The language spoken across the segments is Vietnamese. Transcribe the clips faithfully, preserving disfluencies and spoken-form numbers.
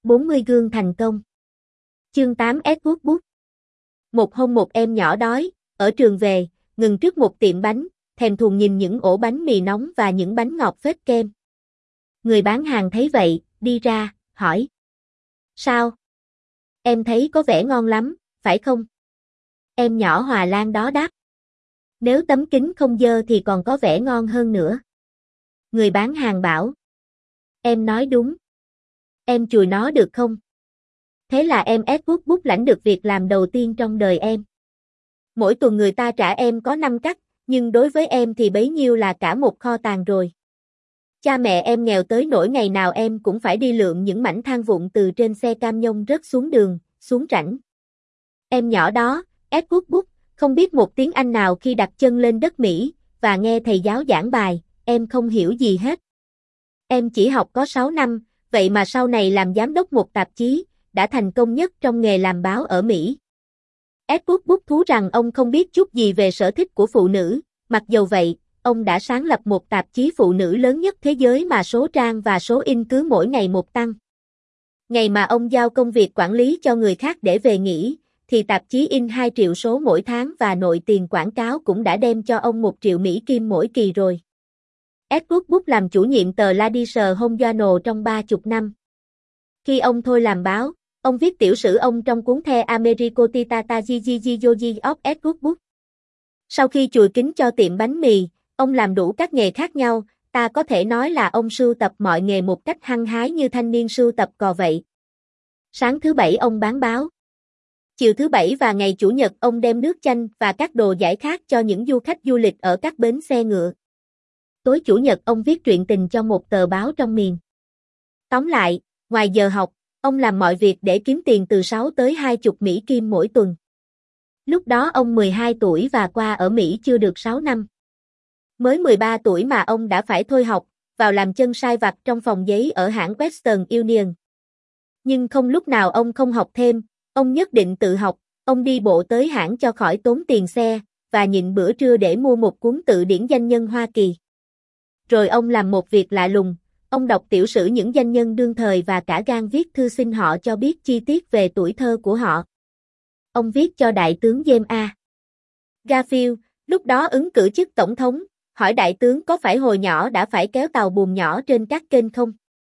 bốn mươi gương thành công. Chương tám Edward Book. Một hôm một em nhỏ đói, ở trường về, ngừng trước một tiệm bánh, thèm thuồng nhìn những ổ bánh mì nóng và những bánh ngọt phết kem. Người bán hàng thấy vậy, đi ra, hỏi. Sao? Em thấy có vẻ ngon lắm, phải không? Em nhỏ Hòa Lan đó đáp. Nếu tấm kính không dơ thì còn có vẻ ngon hơn nữa. Người bán hàng bảo. Em nói đúng. Em chùi nó được không? Thế là em Edward Book lãnh được việc làm đầu tiên trong đời em. Mỗi tuần người ta trả em có năm cắt, nhưng đối với em thì bấy nhiêu là cả một kho tàng rồi. Cha mẹ em nghèo tới nỗi ngày nào em cũng phải đi lượm những mảnh than vụn từ trên xe cam nhông rớt xuống đường, xuống rãnh. Em nhỏ đó, Edward Book, không biết một tiếng Anh nào khi đặt chân lên đất Mỹ, và nghe thầy giáo giảng bài, em không hiểu gì hết. Em chỉ học có sáu năm, vậy mà sau này làm giám đốc một tạp chí, đã thành công nhất trong nghề làm báo ở Mỹ. Edward Book thú rằng ông không biết chút gì về sở thích của phụ nữ, mặc dầu vậy, ông đã sáng lập một tạp chí phụ nữ lớn nhất thế giới mà số trang và số in cứ mỗi ngày một tăng. Ngày mà ông giao công việc quản lý cho người khác để về nghỉ, thì tạp chí in hai triệu số mỗi tháng và nội tiền quảng cáo cũng đã đem cho ông một triệu Mỹ Kim mỗi kỳ rồi. Edward Book làm chủ nhiệm tờ Lancashire Home Journal trong ba chục năm. Khi ông thôi làm báo, ông viết tiểu sử ông trong cuốn The Americotitata Genealogy of Edward Book. Sau khi chùi kính cho tiệm bánh mì, ông làm đủ các nghề khác nhau, ta có thể nói là ông sưu tập mọi nghề một cách hăng hái như thanh niên sưu tập cò vậy. Sáng thứ Bảy ông bán báo. Chiều thứ Bảy và ngày Chủ nhật ông đem nước chanh và các đồ giải khát cho những du khách du lịch ở các bến xe ngựa. Tối Chủ nhật ông viết truyện tình cho một tờ báo trong miền. Tóm lại, ngoài giờ học, ông làm mọi việc để kiếm tiền từ sáu tới hai mươi Mỹ Kim mỗi tuần. Lúc đó ông mười hai tuổi và qua ở Mỹ chưa được sáu năm. Mới mười ba tuổi mà ông đã phải thôi học, vào làm chân sai vặt trong phòng giấy ở hãng Western Union. Nhưng không lúc nào ông không học thêm, ông nhất định tự học, ông đi bộ tới hãng cho khỏi tốn tiền xe, và nhịn bữa trưa để mua một cuốn tự điển danh nhân Hoa Kỳ. Rồi ông làm một việc lạ lùng, ông đọc tiểu sử những danh nhân đương thời và cả gan viết thư xin họ cho biết chi tiết về tuổi thơ của họ. Ông viết cho đại tướng James A. Garfield, lúc đó ứng cử chức tổng thống, hỏi đại tướng có phải hồi nhỏ đã phải kéo tàu buồm nhỏ trên các kênh không?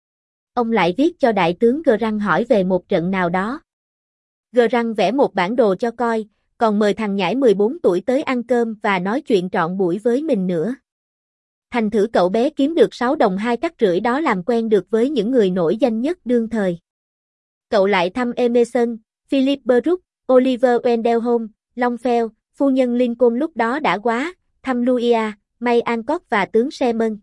Ông lại viết cho đại tướng Grant hỏi về một trận nào đó. Grant vẽ một bản đồ cho coi, còn mời thằng nhãi mười bốn tuổi tới ăn cơm và nói chuyện trọn buổi với mình nữa. Thành thử cậu bé kiếm được sáu đồng hai cắt rưỡi đó làm quen được với những người nổi danh nhất đương thời. Cậu lại thăm Emerson, Philip Brooks, Oliver Wendell Holmes, Longfellow, phu nhân Lincoln lúc đó đã quá, thăm Louis, May Alcott và tướng Sherman.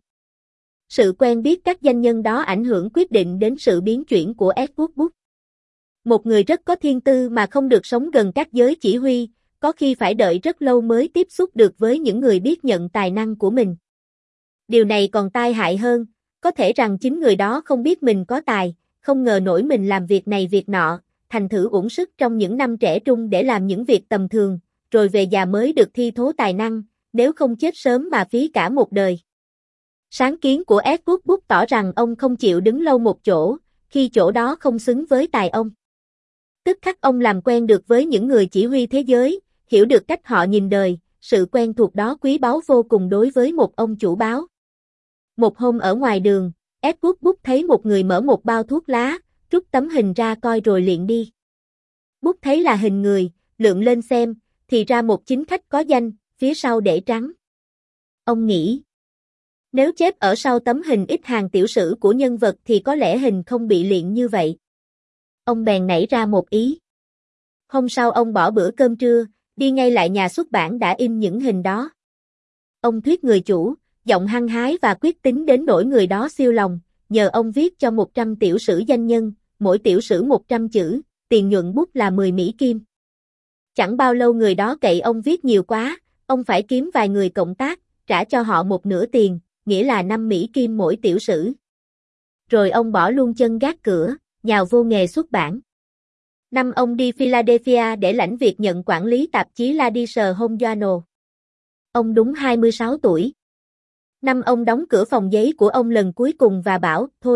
Sự quen biết các danh nhân đó ảnh hưởng quyết định đến sự biến chuyển của Edward Book. Một người rất có thiên tư mà không được sống gần các giới chỉ huy, có khi phải đợi rất lâu mới tiếp xúc được với những người biết nhận tài năng của mình. Điều này còn tai hại hơn, có thể rằng chính người đó không biết mình có tài, không ngờ nổi mình làm việc này việc nọ, thành thử uổng sức trong những năm trẻ trung để làm những việc tầm thường, rồi về già mới được thi thố tài năng, nếu không chết sớm mà phí cả một đời. Sáng kiến của Edward Book tỏ rằng ông không chịu đứng lâu một chỗ, khi chỗ đó không xứng với tài ông. Tức khắc ông làm quen được với những người chỉ huy thế giới, hiểu được cách họ nhìn đời, sự quen thuộc đó quý báu vô cùng đối với một ông chủ báo. Một hôm ở ngoài đường, Edward Book thấy một người mở một bao thuốc lá, rút tấm hình ra coi rồi liền đi. Book thấy là hình người, lượn lên xem, thì ra một chính khách có danh, phía sau để trắng. Ông nghĩ, nếu chép ở sau tấm hình ít hàng tiểu sử của nhân vật thì có lẽ hình không bị liệng như vậy. Ông bèn nảy ra một ý. Hôm sau ông bỏ bữa cơm trưa, đi ngay lại nhà xuất bản đã in những hình đó. Ông thuyết người chủ, giọng hăng hái và quyết tính đến nỗi người đó siêu lòng, nhờ ông viết cho một trăm tiểu sử danh nhân, mỗi tiểu sử một trăm chữ, tiền nhuận bút là mười Mỹ Kim. Chẳng bao lâu người đó cậy ông viết nhiều quá, ông phải kiếm vài người cộng tác, trả cho họ một nửa tiền, nghĩa là năm Mỹ Kim mỗi tiểu sử. Rồi ông bỏ luôn chân gác cửa, nhào vô nghề xuất bản. Năm ông đi Philadelphia để lãnh việc nhận quản lý tạp chí Lancashire Home Journal. Ông đúng hai mươi sáu tuổi. Năm ông đóng cửa phòng giấy của ông lần cuối cùng và bảo, thôi,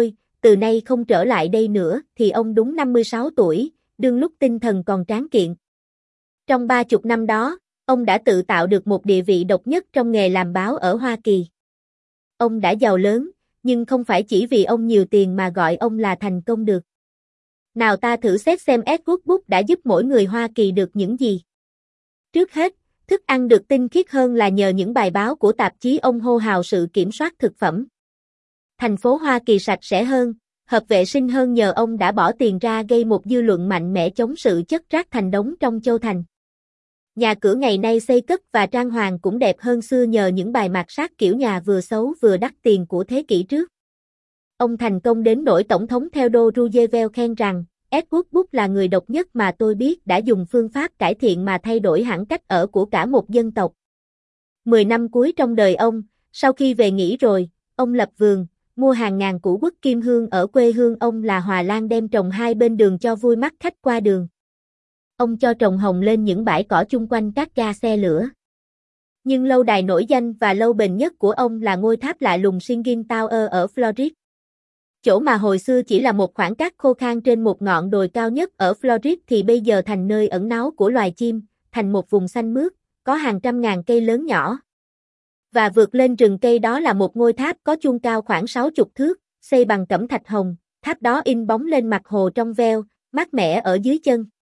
từ nay không trở lại đây nữa thì ông đúng năm mươi sáu tuổi, đương lúc tinh thần còn tráng kiện. Trong ba chục năm đó, ông đã tự tạo được một địa vị độc nhất trong nghề làm báo ở Hoa Kỳ. Ông đã giàu lớn, nhưng không phải chỉ vì ông nhiều tiền mà gọi ông là thành công được. Nào ta thử xét xem Edward Book đã giúp mỗi người Hoa Kỳ được những gì. Trước hết, thức ăn được tinh khiết hơn là nhờ những bài báo của tạp chí ông hô hào sự kiểm soát thực phẩm. Thành phố Hoa Kỳ sạch sẽ hơn, hợp vệ sinh hơn nhờ ông đã bỏ tiền ra gây một dư luận mạnh mẽ chống sự chất rác thành đống trong Châu Thành. Nhà cửa ngày nay xây cất và trang hoàng cũng đẹp hơn xưa nhờ những bài mạt sát kiểu nhà vừa xấu vừa đắt tiền của thế kỷ trước. Ông thành công đến nỗi Tổng thống Theodore Roosevelt khen rằng, Edward Book là người độc nhất mà tôi biết đã dùng phương pháp cải thiện mà thay đổi hẳn cách ở của cả một dân tộc. Mười năm cuối trong đời ông, sau khi về nghỉ rồi, ông lập vườn, mua hàng ngàn củ quất kim hương ở quê hương ông là Hòa Lan đem trồng hai bên đường cho vui mắt khách qua đường. Ông cho trồng hồng lên những bãi cỏ chung quanh các ga xe lửa. Nhưng lâu đài nổi danh và lâu bền nhất của ông là ngôi tháp lạ lùng Singing Tower ở Florida. Chỗ mà hồi xưa chỉ là một khoảng cát khô khan trên một ngọn đồi cao nhất ở Florida thì bây giờ thành nơi ẩn náu của loài chim, thành một vùng xanh mướt, có hàng trăm ngàn cây lớn nhỏ. Và vượt lên rừng cây đó là một ngôi tháp có chuông cao khoảng sáu mươi thước, xây bằng cẩm thạch hồng, tháp đó in bóng lên mặt hồ trong veo, mát mẻ ở dưới chân.